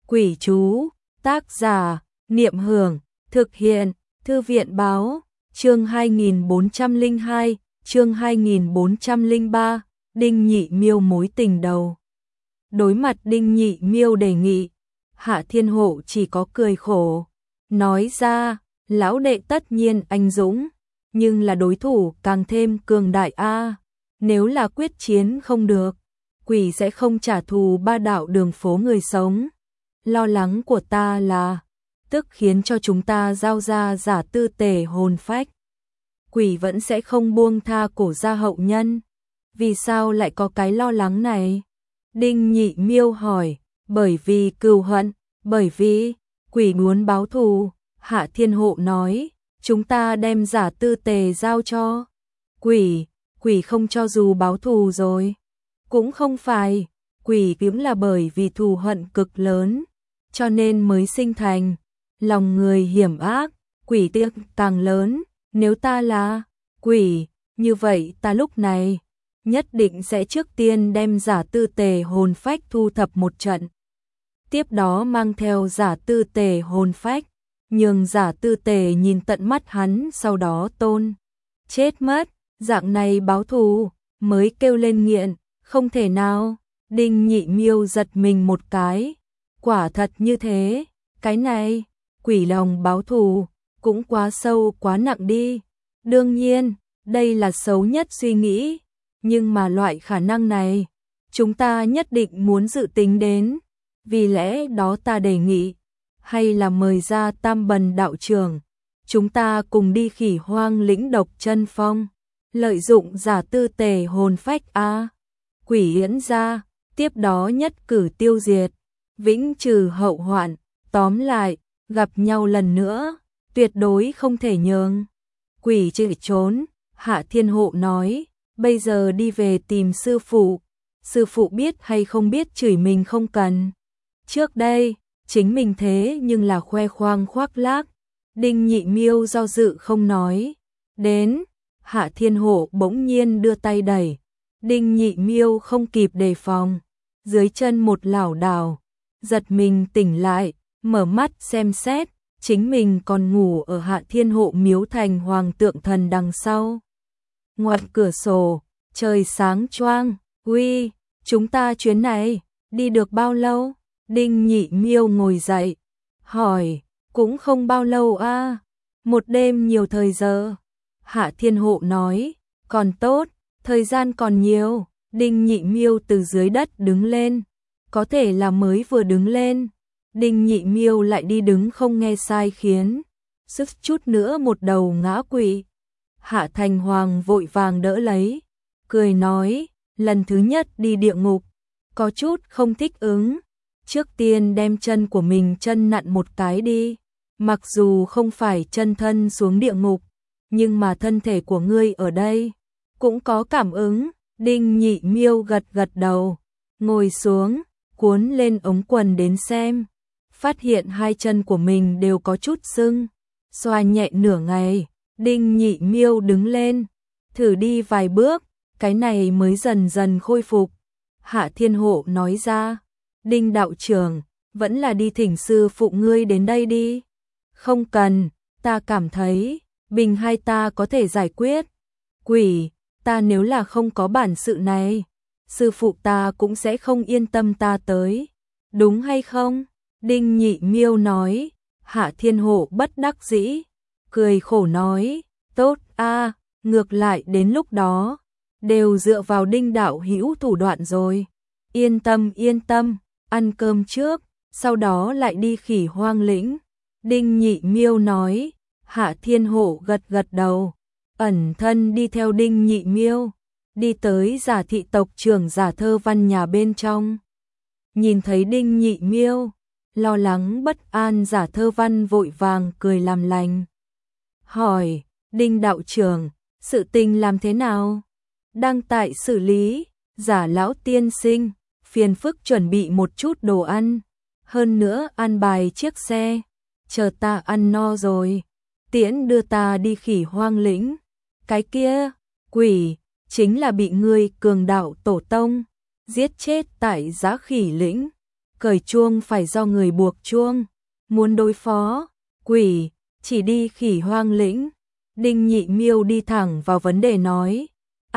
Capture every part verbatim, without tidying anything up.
Quỷ chú, tác giả, Niệm Hưởng, thực hiện, Thư viện báo, chương hai nghìn bốn trăm lẻ hai, chương hai nghìn bốn trăm lẻ ba, Đinh Nhị Miêu mối tình đầu. Đối mặt Đinh Nhị Miêu đề nghị, Hạ Thiên Hộ chỉ có cười khổ, nói ra, lão đệ tất nhiên anh dũng, nhưng là đối thủ càng thêm cường đại a, nếu là quyết chiến không được, quỷ sẽ không trả thù ba đạo đường phố người sống. Lo lắng của ta là, tức khiến cho chúng ta giao ra giả tư tề hồn phách. Quỷ vẫn sẽ không buông tha cổ gia hậu nhân. Vì sao lại có cái lo lắng này? Đinh Nhị Miêu hỏi, bởi vì cừu hận, bởi vì quỷ muốn báo thù. Hạ Thiên Hộ nói, chúng ta đem giả tư tề giao cho quỷ, quỷ không cho dù báo thù rồi. Cũng không phải, quỷ cũng là bởi vì thù hận cực lớn, cho nên mới sinh thành. Lòng người hiểm ác, quỷ tiếc càng lớn, nếu ta là quỷ, như vậy ta lúc này nhất định sẽ trước tiên đem giả tư tề hồn phách thu thập một trận. Tiếp đó mang theo giả tư tề hồn phách, nhường giả tư tề nhìn tận mắt hắn sau đó tôn chết mất, dạng này báo thù, mới kêu lên nghiện, không thể nào. Đinh Nhị Miêu giật mình một cái, quả thật như thế, cái này, quỷ lòng báo thù, cũng quá sâu quá nặng đi. Đương nhiên, đây là xấu nhất suy nghĩ, nhưng mà loại khả năng này, chúng ta nhất định muốn dự tính đến, vì lẽ đó ta đề nghị, hay là mời ra Tam Bần đạo trưởng, chúng ta cùng đi Khỉ Hoang lĩnh Độc Chân Phong, lợi dụng giả tư tề hồn phách a, quỷ yễn ra, tiếp đó nhất cử tiêu diệt, vĩnh trừ hậu hoạn, tóm lại, gặp nhau lần nữa, tuyệt đối không thể nhường. Quỷ chạy trốn, Hạ Thiên Hộ nói, bây giờ đi về tìm sư phụ, sư phụ biết hay không biết chửi mình không cần. Trước đây, chính mình thế nhưng là khoe khoang khoác lác. Đinh Nhị Miêu do dự không nói. Đến, Hạ Thiên Hộ bỗng nhiên đưa tay đẩy. Đinh Nhị Miêu không kịp đề phòng, dưới chân một lảo đảo, giật mình tỉnh lại, mở mắt xem xét, chính mình còn ngủ ở Hạ Thiên Hộ miếu thành hoàng tượng thần đằng sau. Ngoặt cửa sổ, trời sáng choang, uy, chúng ta chuyến này, đi được bao lâu? Đinh Nhị Miêu ngồi dậy, hỏi, cũng không bao lâu a, một đêm nhiều thời giờ. Hạ Thiên Hộ nói, còn tốt, thời gian còn nhiều. Đinh Nhị Miêu từ dưới đất đứng lên, có thể là mới vừa đứng lên. Đinh Nhị Miêu lại đi đứng không nghe sai khiến, sức chút nữa một đầu ngã quỵ. Hạ Thành Hoàng vội vàng đỡ lấy, cười nói, lần thứ nhất đi địa ngục, có chút không thích ứng, trước tiên đem chân của mình chân nặn một cái đi, mặc dù không phải chân thân xuống địa ngục, nhưng mà thân thể của ngươi ở đây, cũng có cảm ứng. Đinh Nhị Miêu gật gật đầu, ngồi xuống, cuốn lên ống quần đến xem, phát hiện hai chân của mình đều có chút sưng, xoa nhẹ nửa ngày. Đinh Nhị Miêu đứng lên, thử đi vài bước, cái này mới dần dần khôi phục. Hạ Thiên Hộ nói ra, Đinh đạo trưởng, vẫn là đi thỉnh sư phụ ngươi đến đây đi. Không cần, ta cảm thấy, bình hai ta có thể giải quyết. Quỷ, ta nếu là không có bản sự này, sư phụ ta cũng sẽ không yên tâm ta tới. Đúng hay không? Đinh Nhị Miêu nói. Hạ Thiên Hộ bất đắc dĩ, cười khổ nói, tốt a, ngược lại đến lúc đó, đều dựa vào Đinh đạo hữu thủ đoạn rồi. Yên tâm yên tâm, ăn cơm trước, sau đó lại đi Khỉ Hoang lĩnh. Đinh Nhị Miêu nói. Hạ Thiên Hộ gật gật đầu, ẩn thân đi theo Đinh Nhị Miêu, đi tới Giả thị tộc trưởng Giả Thơ Văn nhà bên trong. Nhìn thấy Đinh Nhị Miêu, lo lắng bất an Giả Thơ Văn vội vàng cười làm lành. Hỏi, Đinh đạo trưởng, sự tình làm thế nào? Đang tại xử lý. Giả lão tiên sinh, phiền phức chuẩn bị một chút đồ ăn, hơn nữa ăn bài chiếc xe, chờ ta ăn no rồi, tiễn đưa ta đi Khỉ Hoang lĩnh. Cái kia, quỷ, chính là bị ngươi cường đạo tổ tông giết chết tại Giá Khỉ lĩnh. cởi chuông phải do người buộc chuông, muốn đối phó quỷ, chỉ đi Khỉ Hoang lĩnh. Đinh Nhị Miêu đi thẳng vào vấn đề nói,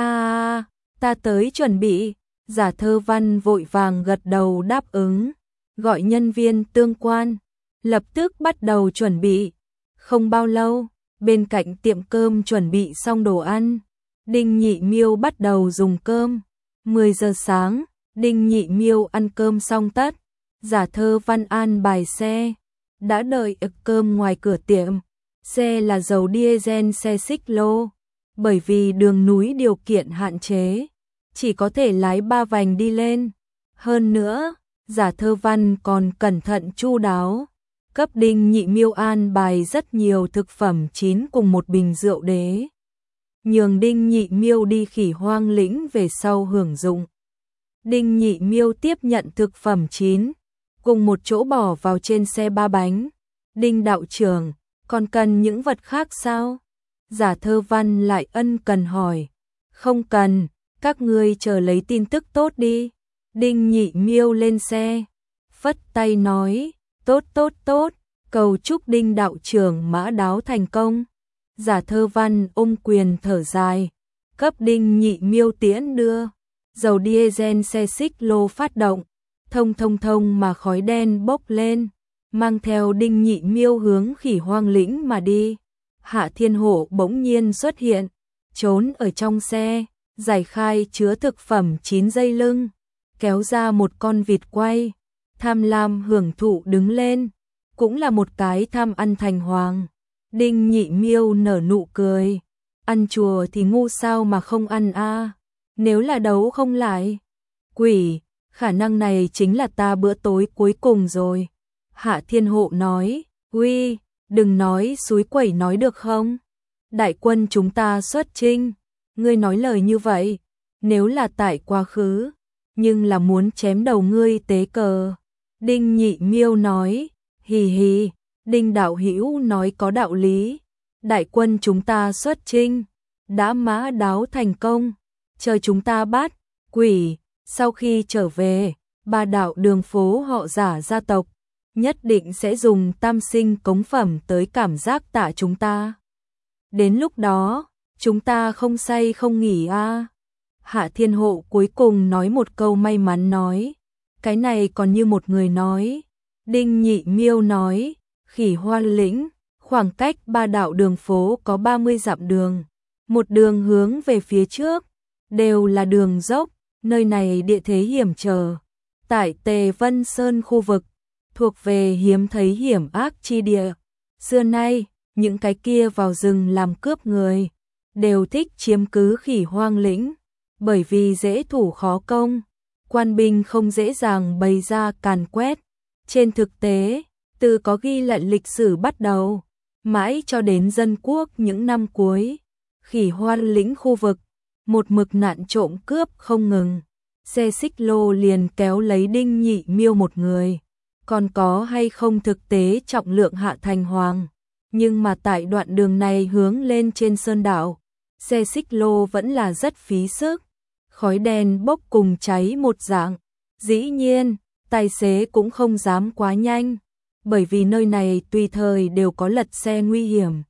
a ta tới chuẩn bị. Giả Thơ Văn vội vàng gật đầu đáp ứng, gọi nhân viên tương quan, lập tức bắt đầu chuẩn bị. Không bao lâu, bên cạnh tiệm cơm chuẩn bị xong đồ ăn, Đinh Nhị Miêu bắt đầu dùng cơm. mười giờ sáng, Đinh Nhị Miêu ăn cơm xong tất, Giả Thơ Văn an bài xe, đã đợi ực cơm ngoài cửa tiệm. Xe là dầu diesel xe xích lô, bởi vì đường núi điều kiện hạn chế, chỉ có thể lái ba vành đi lên. Hơn nữa, Giả Thơ Văn còn cẩn thận chu đáo, cấp Đinh Nhị Miêu an bài rất nhiều thực phẩm chín cùng một bình rượu đế, nhường Đinh Nhị Miêu đi Khỉ Hoang lĩnh về sau hưởng dụng. Đinh Nhị Miêu tiếp nhận thực phẩm chín, cùng một chỗ bỏ vào trên xe ba bánh. Đinh đạo trưởng, còn cần những vật khác sao? Giả Thơ Văn lại ân cần hỏi. Không cần, các ngươi chờ lấy tin tức tốt đi. Đinh Nhị Miêu lên xe, phất tay nói, tốt tốt tốt, cầu chúc Đinh đạo trưởng mã đáo thành công. Giả Thơ Văn ôm quyền thở dài, cấp Đinh Nhị Miêu tiễn đưa. Dầu diesel xe xích lô phát động, thông thông thông mà khói đen bốc lên, mang theo Đinh Nhị Miêu hướng Khỉ Hoang lĩnh mà đi. Hạ Thiên Hổ bỗng nhiên xuất hiện, trốn ở trong xe, giải khai chứa thực phẩm chín dây lưng, kéo ra một con vịt quay. Tham lam hưởng thụ đứng lên, cũng là một cái tham ăn thành hoàng. Đinh Nhị Miêu nở nụ cười, ăn chùa thì ngu sao mà không ăn a? Nếu là đấu không lại quỷ, khả năng này chính là ta bữa tối cuối cùng rồi. Hạ Thiên Hộ nói, uy, đừng nói suối quẩy nói được không? Đại quân chúng ta xuất chinh, ngươi nói lời như vậy, nếu là tại quá khứ, nhưng là muốn chém đầu ngươi tế cờ. Đinh Nhị Miêu nói, hì hì, Đinh đạo hữu nói có đạo lý, đại quân chúng ta xuất chinh, đã mã đáo thành công, chờ chúng ta bắt quỷ, sau khi trở về, ba đạo đường phố họ Giả gia tộc nhất định sẽ dùng tam sinh cống phẩm tới cảm giác tạ chúng ta. Đến lúc đó, chúng ta không say không nghỉ a. Hạ Thiên Hộ cuối cùng nói một câu may mắn nói, cái này còn như một người nói. Đinh Nhị Miêu nói, Khỉ Hoang lĩnh, khoảng cách ba đạo đường phố có ba mươi dặm đường, một đường hướng về phía trước, đều là đường dốc, nơi này địa thế hiểm trở. Tại Tề Vân Sơn khu vực, thuộc về hiếm thấy hiểm ác chi địa. Xưa nay, những cái kia vào rừng làm cướp người, đều thích chiếm cứ Khỉ Hoang lĩnh, bởi vì dễ thủ khó công, quan binh không dễ dàng bày ra càn quét. Trên thực tế, từ có ghi lại lịch sử bắt đầu, mãi cho đến dân quốc những năm cuối, Khỉ Hoang lĩnh khu vực, một mực nạn trộm cướp không ngừng. Xe xích lô liền kéo lấy Đinh Nhị Miêu một người, còn có hay không thực tế trọng lượng hạ thành hoàng. Nhưng mà tại đoạn đường này hướng lên trên sơn đảo, xe xích lô vẫn là rất phí sức, khói đen bốc cùng cháy một dạng. Dĩ nhiên, tài xế cũng không dám quá nhanh, bởi vì nơi này tùy thời đều có lật xe nguy hiểm.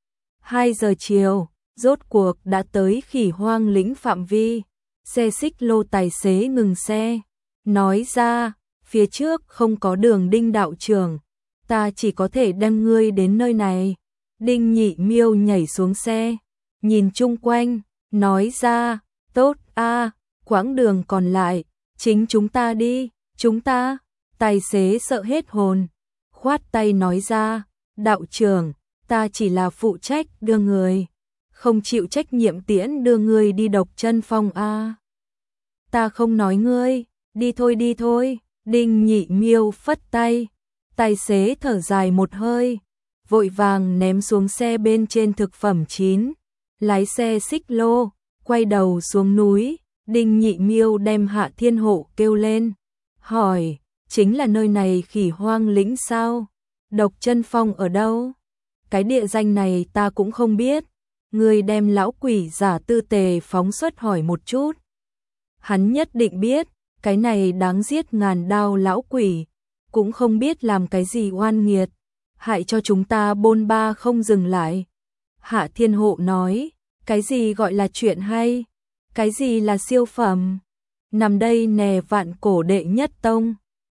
Hai giờ chiều, rốt cuộc đã tới Khỉ Hoang lĩnh phạm vi. Xe xích lô tài xế ngừng xe, nói ra, phía trước không có đường Đinh đạo trưởng, ta chỉ có thể đem ngươi đến nơi này. Đinh Nhị Miêu nhảy xuống xe, nhìn chung quanh, nói ra, tốt a, quãng đường còn lại, chính chúng ta đi, chúng ta. Tài xế sợ hết hồn, khoát tay nói ra, đạo trưởng, ta chỉ là phụ trách đưa người, không chịu trách nhiệm tiễn đưa ngươi đi Độc Chân Phong a. Ta không nói ngươi, đi thôi đi thôi. Đinh Nhị Miêu phất tay, tài xế thở dài một hơi, vội vàng ném xuống xe bên trên thực phẩm chín, lái xe xích lô, quay đầu xuống núi. Đinh Nhị Miêu đem Hạ Thiên Hộ kêu lên, hỏi, chính là nơi này Khỉ Hoang lĩnh sao? Độc Chân Phong ở đâu? Cái địa danh này ta cũng không biết, người đem lão quỷ Giả Tư Tề phóng xuất hỏi một chút. Hắn nhất định biết, cái này đáng giết ngàn đao lão quỷ, cũng không biết làm cái gì oan nghiệt, hại cho chúng ta bôn ba không dừng lại. Hạ Thiên Hộ nói, cái gì gọi là chuyện hay, cái gì là siêu phẩm, nằm đây nè vạn cổ đệ nhất tông.